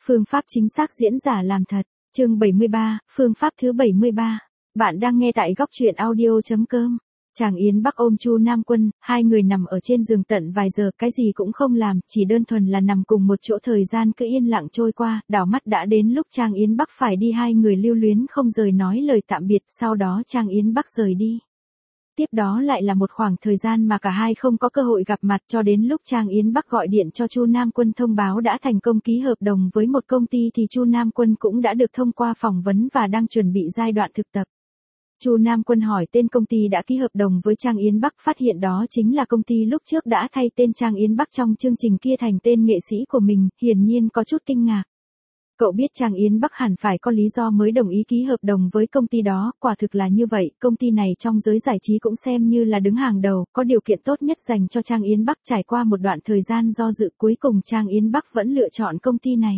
Phương pháp chính xác diễn giả làm thật. Chương 73, phương pháp thứ 73. Bạn đang nghe tại góc truyện audio.com. Chàng Yến Bắc ôm Chu Nam Quân, hai người nằm ở trên giường tận vài giờ, cái gì cũng không làm, chỉ đơn thuần là nằm cùng một chỗ, thời gian cứ yên lặng trôi qua, đảo mắt đã đến lúc Chàng Yến Bắc phải đi, hai người lưu luyến không rời nói lời tạm biệt, sau đó Chàng Yến Bắc rời đi. Tiếp đó lại là một khoảng thời gian mà cả hai không có cơ hội gặp mặt, cho đến lúc Chàng Yến Bắc gọi điện cho Chu Nam Quân thông báo đã thành công ký hợp đồng với một công ty thì Chu Nam Quân cũng đã được thông qua phỏng vấn và đang chuẩn bị giai đoạn thực tập. Chu Nam Quân hỏi tên công ty đã ký hợp đồng với Chàng Yến Bắc, phát hiện đó chính là công ty lúc trước đã thay tên Chàng Yến Bắc trong chương trình kia thành tên nghệ sĩ của mình, hiển nhiên có chút kinh ngạc. Cậu biết Chàng Yến Bắc hẳn phải có lý do mới đồng ý ký hợp đồng với công ty đó, quả thực là như vậy, công ty này trong giới giải trí cũng xem như là đứng hàng đầu, có điều kiện tốt nhất dành cho Chàng Yến Bắc. Trải qua một đoạn thời gian do dự, cuối cùng Chàng Yến Bắc vẫn lựa chọn công ty này.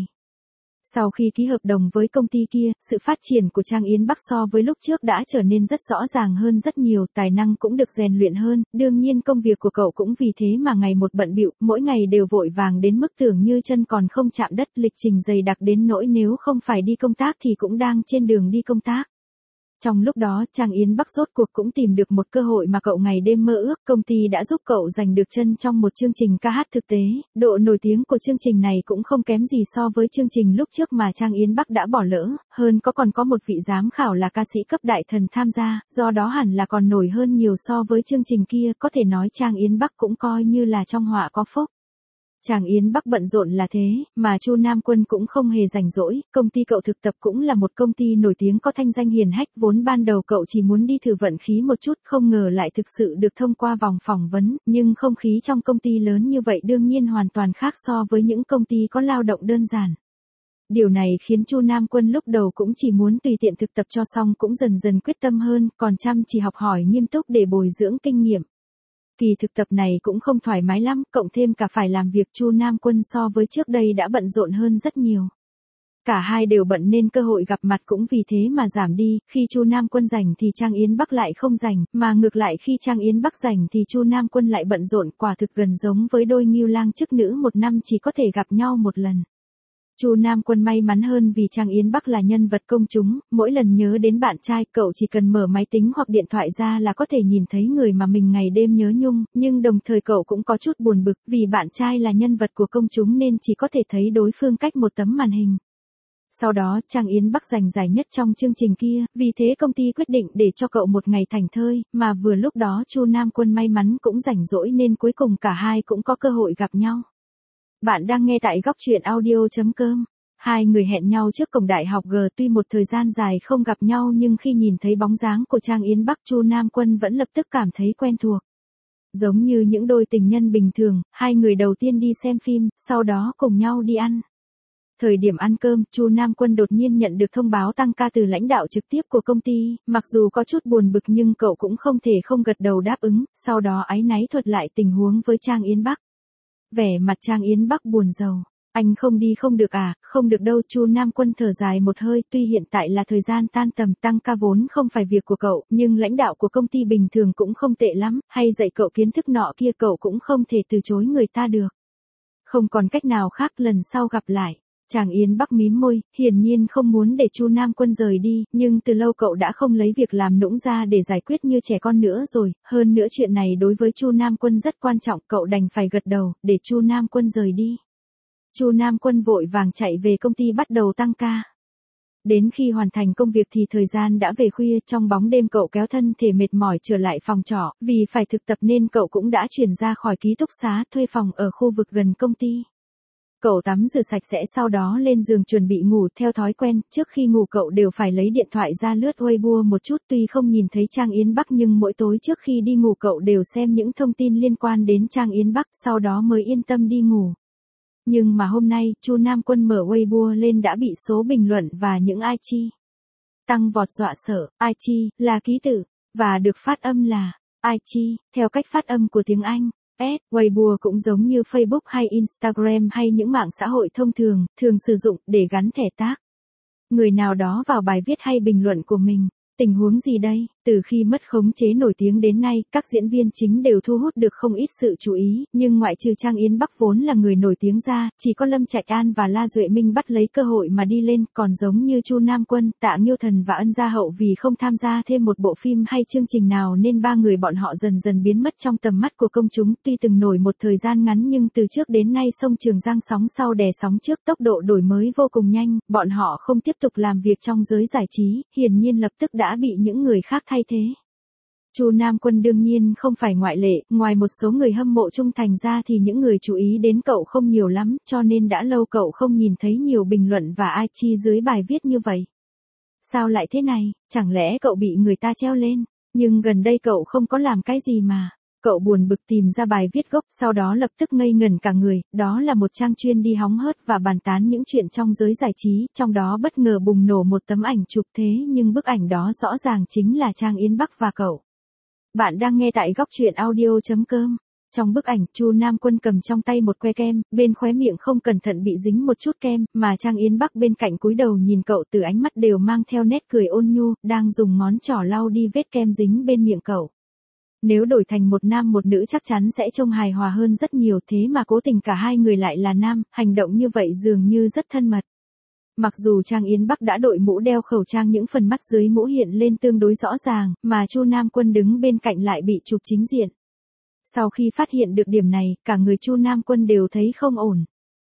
Sau khi ký hợp đồng với công ty kia, sự phát triển của Chàng Yến Bắc so với lúc trước đã trở nên rất rõ ràng hơn rất nhiều, tài năng cũng được rèn luyện hơn, đương nhiên công việc của cậu cũng vì thế mà ngày một bận bịu, mỗi ngày đều vội vàng đến mức tưởng như chân còn không chạm đất, lịch trình dày đặc đến nỗi nếu không phải đi công tác thì cũng đang trên đường đi công tác. Trong lúc đó, Chàng Yến Bắc rốt cuộc cũng tìm được một cơ hội mà cậu ngày đêm mơ ước, công ty đã giúp cậu giành được chân trong một chương trình ca hát thực tế, độ nổi tiếng của chương trình này cũng không kém gì so với chương trình lúc trước mà Chàng Yến Bắc đã bỏ lỡ, hơn còn có một vị giám khảo là ca sĩ cấp đại thần tham gia, do đó hẳn là còn nổi hơn nhiều so với chương trình kia, có thể nói Chàng Yến Bắc cũng coi như là trong họa có phúc. Chàng Yến Bắc bận rộn là thế, mà Chu Nam Quân cũng không hề rảnh rỗi, công ty cậu thực tập cũng là một công ty nổi tiếng có thanh danh hiển hách, vốn ban đầu cậu chỉ muốn đi thử vận khí một chút, không ngờ lại thực sự được thông qua vòng phỏng vấn, nhưng không khí trong công ty lớn như vậy đương nhiên hoàn toàn khác so với những công ty có lao động đơn giản. Điều này khiến Chu Nam Quân lúc đầu cũng chỉ muốn tùy tiện thực tập cho xong, cũng dần dần quyết tâm hơn, còn chăm chỉ học hỏi nghiêm túc để bồi dưỡng kinh nghiệm. Kỳ thực tập này cũng không thoải mái lắm, cộng thêm cả phải làm việc, Chu Nam Quân so với trước đây đã bận rộn hơn rất nhiều. Cả hai đều bận nên cơ hội gặp mặt cũng vì thế mà giảm đi, khi Chu Nam Quân rảnh thì Chàng Yến Bắc lại không rảnh, mà ngược lại khi Chàng Yến Bắc rảnh thì Chu Nam Quân lại bận rộn, quả thực gần giống với đôi ngưu lang chức nữ một năm chỉ có thể gặp nhau một lần. Chu Nam Quân may mắn hơn vì Chàng Yến Bắc là nhân vật công chúng, mỗi lần nhớ đến bạn trai, cậu chỉ cần mở máy tính hoặc điện thoại ra là có thể nhìn thấy người mà mình ngày đêm nhớ nhung, nhưng đồng thời cậu cũng có chút buồn bực, vì bạn trai là nhân vật của công chúng nên chỉ có thể thấy đối phương cách một tấm màn hình. Sau đó, Chàng Yến Bắc giành giải nhất trong chương trình kia, vì thế công ty quyết định để cho cậu một ngày thảnh thơi, mà vừa lúc đó Chu Nam Quân may mắn cũng rảnh rỗi nên cuối cùng cả hai cũng có cơ hội gặp nhau. Bạn đang nghe tại góc truyện audio.com. Hai người hẹn nhau trước cổng đại học G, tuy một thời gian dài không gặp nhau nhưng khi nhìn thấy bóng dáng của Chàng Yến Bắc, Chu Nam Quân vẫn lập tức cảm thấy quen thuộc. Giống như những đôi tình nhân bình thường, hai người đầu tiên đi xem phim, sau đó cùng nhau đi ăn. Thời điểm ăn cơm, Chu Nam Quân đột nhiên nhận được thông báo tăng ca từ lãnh đạo trực tiếp của công ty, mặc dù có chút buồn bực nhưng cậu cũng không thể không gật đầu đáp ứng, sau đó áy náy thuật lại tình huống với Chàng Yến Bắc. Vẻ mặt Chàng Yến Bắc buồn rầu. Anh không đi không được à? Không được đâu. Chu Nam Quân thở dài một hơi, tuy hiện tại là thời gian tan tầm, tăng ca vốn không phải việc của cậu, nhưng lãnh đạo của công ty bình thường cũng không tệ lắm, hay dạy cậu kiến thức nọ kia, cậu cũng không thể từ chối người ta được. Không còn cách nào khác, lần sau gặp lại. Chàng Yến Bắc mím môi, hiển nhiên không muốn để Chu Nam Quân rời đi, nhưng từ lâu cậu đã không lấy việc làm nũng ra để giải quyết như trẻ con nữa rồi, hơn nữa chuyện này đối với Chu Nam Quân rất quan trọng, cậu đành phải gật đầu, để Chu Nam Quân rời đi. Chu Nam Quân vội vàng chạy về công ty bắt đầu tăng ca. Đến khi hoàn thành công việc thì thời gian đã về khuya, trong bóng đêm cậu kéo thân thể mệt mỏi trở lại phòng trọ, vì phải thực tập nên cậu cũng đã chuyển ra khỏi ký túc xá, thuê phòng ở khu vực gần công ty. Cậu tắm rửa sạch sẽ sau đó lên giường chuẩn bị ngủ, theo thói quen, trước khi ngủ cậu đều phải lấy điện thoại ra lướt Weibo một chút, tuy không nhìn thấy Chàng Yến Bắc nhưng mỗi tối trước khi đi ngủ cậu đều xem những thông tin liên quan đến Chàng Yến Bắc, sau đó mới yên tâm đi ngủ. Nhưng mà hôm nay, Chu Nam Quân mở Weibo lên đã bị số bình luận và những ai chi tăng vọt dọa sợ. Ai chi là ký tự, và được phát âm là ai chi, theo cách phát âm của tiếng Anh. Weibo cũng giống như Facebook hay Instagram hay những mạng xã hội thông thường, thường sử dụng để gắn thẻ tag người nào đó vào bài viết hay bình luận của mình. Tình huống gì đây? Từ khi mất khống chế nổi tiếng đến nay, các diễn viên chính đều thu hút được không ít sự chú ý, nhưng ngoại trừ Trang Yến Bắc vốn là người nổi tiếng ra, chỉ có Lâm Trạch An và La Duệ Minh bắt lấy cơ hội mà đi lên, còn giống như Chu Nam Quân, Tạ Nghiêu Thần và Ân Gia Hậu vì không tham gia thêm một bộ phim hay chương trình nào nên ba người bọn họ dần dần biến mất trong tầm mắt của công chúng, tuy từng nổi một thời gian ngắn nhưng từ trước đến nay sông Trường Giang sóng sau đè sóng trước, tốc độ đổi mới vô cùng nhanh, bọn họ không tiếp tục làm việc trong giới giải trí, hiển nhiên lập tức đã bị những người khác thay thế. Chu Nam Quân đương nhiên không phải ngoại lệ, ngoài một số người hâm mộ trung thành ra thì những người chú ý đến cậu không nhiều lắm, cho nên đã lâu cậu không nhìn thấy nhiều bình luận và ai chi dưới bài viết như vậy. Sao lại thế này, chẳng lẽ cậu bị người ta treo lên, nhưng gần đây cậu không có làm cái gì mà. Cậu buồn bực tìm ra bài viết gốc, sau đó lập tức ngây ngẩn cả người, đó là một trang chuyên đi hóng hớt và bàn tán những chuyện trong giới giải trí, trong đó bất ngờ bùng nổ một tấm ảnh chụp thế nhưng bức ảnh đó rõ ràng chính là Trang Yến Bắc và cậu. Bạn đang nghe tại góc truyện audio.com. Trong bức ảnh, Chu Nam Quân cầm trong tay một que kem, bên khóe miệng không cẩn thận bị dính một chút kem, mà Trang Yến Bắc bên cạnh cúi đầu nhìn cậu từ ánh mắt đều mang theo nét cười ôn nhu, đang dùng ngón trỏ lau đi vết kem dính bên miệng cậu. Nếu đổi thành một nam một nữ chắc chắn sẽ trông hài hòa hơn rất nhiều, thế mà cố tình cả hai người lại là nam, hành động như vậy dường như rất thân mật. Mặc dù Trang Yến Bắc đã đội mũ đeo khẩu trang, những phần mắt dưới mũ hiện lên tương đối rõ ràng, mà Chu Nam Quân đứng bên cạnh lại bị chụp chính diện. Sau khi phát hiện được điểm này, cả người Chu Nam Quân đều thấy không ổn.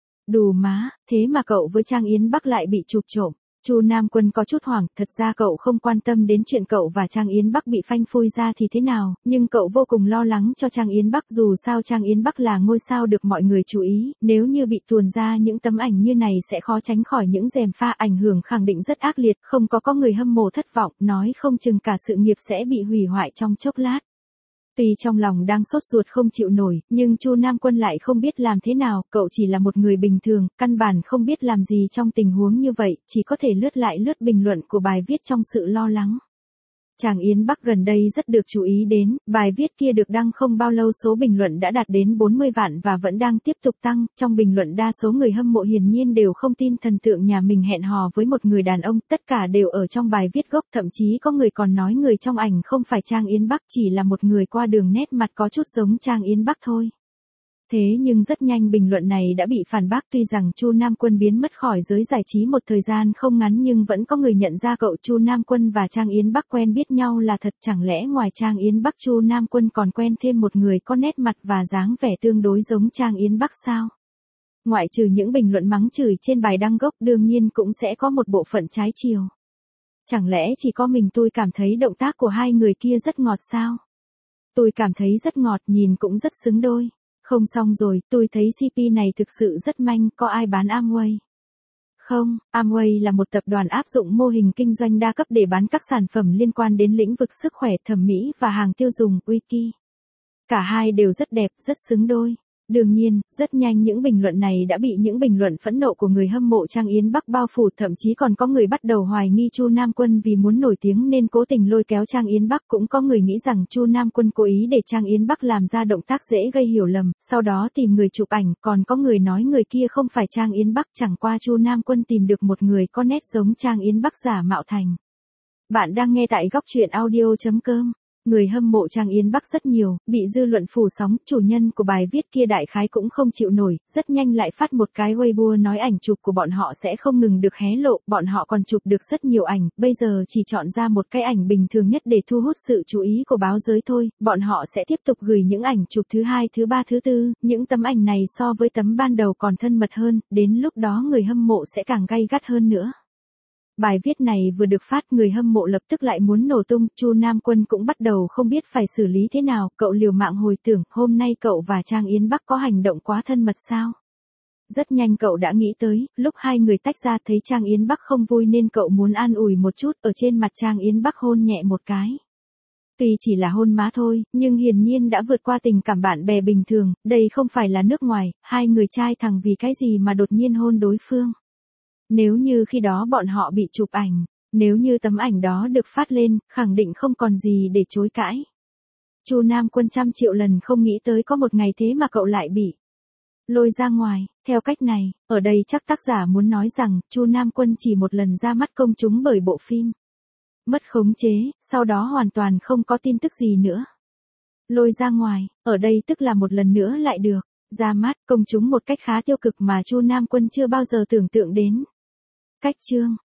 Đù má, thế mà cậu với Trang Yến Bắc lại bị chụp trộm. Chu Nam Quân có chút hoảng, thật ra cậu không quan tâm đến chuyện cậu và Trang Yến Bắc bị phanh phui ra thì thế nào, nhưng cậu vô cùng lo lắng cho Trang Yến Bắc, dù sao Trang Yến Bắc là ngôi sao được mọi người chú ý, nếu như bị tuồn ra những tấm ảnh như này sẽ khó tránh khỏi những gièm pha, ảnh hưởng khẳng định rất ác liệt, không có người hâm mộ thất vọng, nói không chừng cả sự nghiệp sẽ bị hủy hoại trong chốc lát. Tuy trong lòng đang sốt ruột không chịu nổi, nhưng Chu Nam Quân lại không biết làm thế nào, cậu chỉ là một người bình thường, căn bản không biết làm gì trong tình huống như vậy, chỉ có thể lướt lại lướt bình luận của bài viết trong sự lo lắng. Trang Yến Bắc gần đây rất được chú ý đến, bài viết kia được đăng không bao lâu số bình luận đã đạt đến 40 vạn và vẫn đang tiếp tục tăng, trong bình luận đa số người hâm mộ hiển nhiên đều không tin thần tượng nhà mình hẹn hò với một người đàn ông, tất cả đều ở trong bài viết gốc, thậm chí có người còn nói người trong ảnh không phải Trang Yến Bắc, chỉ là một người qua đường nét mặt có chút giống Trang Yến Bắc thôi. Thế nhưng rất nhanh bình luận này đã bị phản bác, tuy rằng Chu Nam Quân biến mất khỏi giới giải trí một thời gian không ngắn nhưng vẫn có người nhận ra cậu. Chu Nam Quân và Trang Yến Bắc quen biết nhau là thật, chẳng lẽ ngoài Trang Yến Bắc Chu Nam Quân còn quen thêm một người có nét mặt và dáng vẻ tương đối giống Trang Yến Bắc sao? Ngoại trừ những bình luận mắng chửi trên bài đăng gốc, đương nhiên cũng sẽ có một bộ phận trái chiều. Chẳng lẽ chỉ có mình tôi cảm thấy động tác của hai người kia rất ngọt sao? Tôi cảm thấy rất ngọt, nhìn cũng rất xứng đôi. Không, xong rồi, tôi thấy CP này thực sự rất manh, có ai bán Amway? Không, Amway là một tập đoàn áp dụng mô hình kinh doanh đa cấp để bán các sản phẩm liên quan đến lĩnh vực sức khỏe, thẩm mỹ và hàng tiêu dùng, Wiki. Cả hai đều rất đẹp, rất xứng đôi. Đương nhiên, rất nhanh những bình luận này đã bị những bình luận phẫn nộ của người hâm mộ Trang Yến Bắc bao phủ, thậm chí còn có người bắt đầu hoài nghi Chu Nam Quân vì muốn nổi tiếng nên cố tình lôi kéo Trang Yến Bắc, cũng có người nghĩ rằng Chu Nam Quân cố ý để Trang Yến Bắc làm ra động tác dễ gây hiểu lầm, sau đó tìm người chụp ảnh, còn có người nói người kia không phải Trang Yến Bắc, chẳng qua Chu Nam Quân tìm được một người có nét giống Trang Yến Bắc giả mạo thành. Bạn đang nghe tại góc truyện audio.com. Người hâm mộ Trang Yến Bắc rất nhiều, bị dư luận phủ sóng, chủ nhân của bài viết kia đại khái cũng không chịu nổi, rất nhanh lại phát một cái Weibo nói ảnh chụp của bọn họ sẽ không ngừng được hé lộ, bọn họ còn chụp được rất nhiều ảnh, bây giờ chỉ chọn ra một cái ảnh bình thường nhất để thu hút sự chú ý của báo giới thôi, bọn họ sẽ tiếp tục gửi những ảnh chụp thứ hai, thứ ba, thứ tư, những tấm ảnh này so với tấm ban đầu còn thân mật hơn, đến lúc đó người hâm mộ sẽ càng gay gắt hơn nữa. Bài viết này vừa được phát, người hâm mộ lập tức lại muốn nổ tung, Chu Nam Quân cũng bắt đầu không biết phải xử lý thế nào, cậu liều mạng hồi tưởng, hôm nay cậu và Trang Yến Bắc có hành động quá thân mật sao? Rất nhanh cậu đã nghĩ tới, lúc hai người tách ra thấy Trang Yến Bắc không vui nên cậu muốn an ủi một chút, ở trên mặt Trang Yến Bắc hôn nhẹ một cái. Tuy chỉ là hôn má thôi, nhưng hiển nhiên đã vượt qua tình cảm bạn bè bình thường, đây không phải là nước ngoài, hai người trai thằng vì cái gì mà đột nhiên hôn đối phương. Nếu như khi đó bọn họ bị chụp ảnh, nếu như tấm ảnh đó được phát lên, khẳng định không còn gì để chối cãi. Chu Nam Quân trăm triệu lần không nghĩ tới có một ngày thế mà cậu lại bị lôi ra ngoài, theo cách này, ở đây chắc tác giả muốn nói rằng, Chu Nam Quân chỉ một lần ra mắt công chúng bởi bộ phim mất khống chế, sau đó hoàn toàn không có tin tức gì nữa. Lôi ra ngoài, ở đây tức là một lần nữa lại được ra mắt công chúng một cách khá tiêu cực mà Chu Nam Quân chưa bao giờ tưởng tượng đến. Cách chương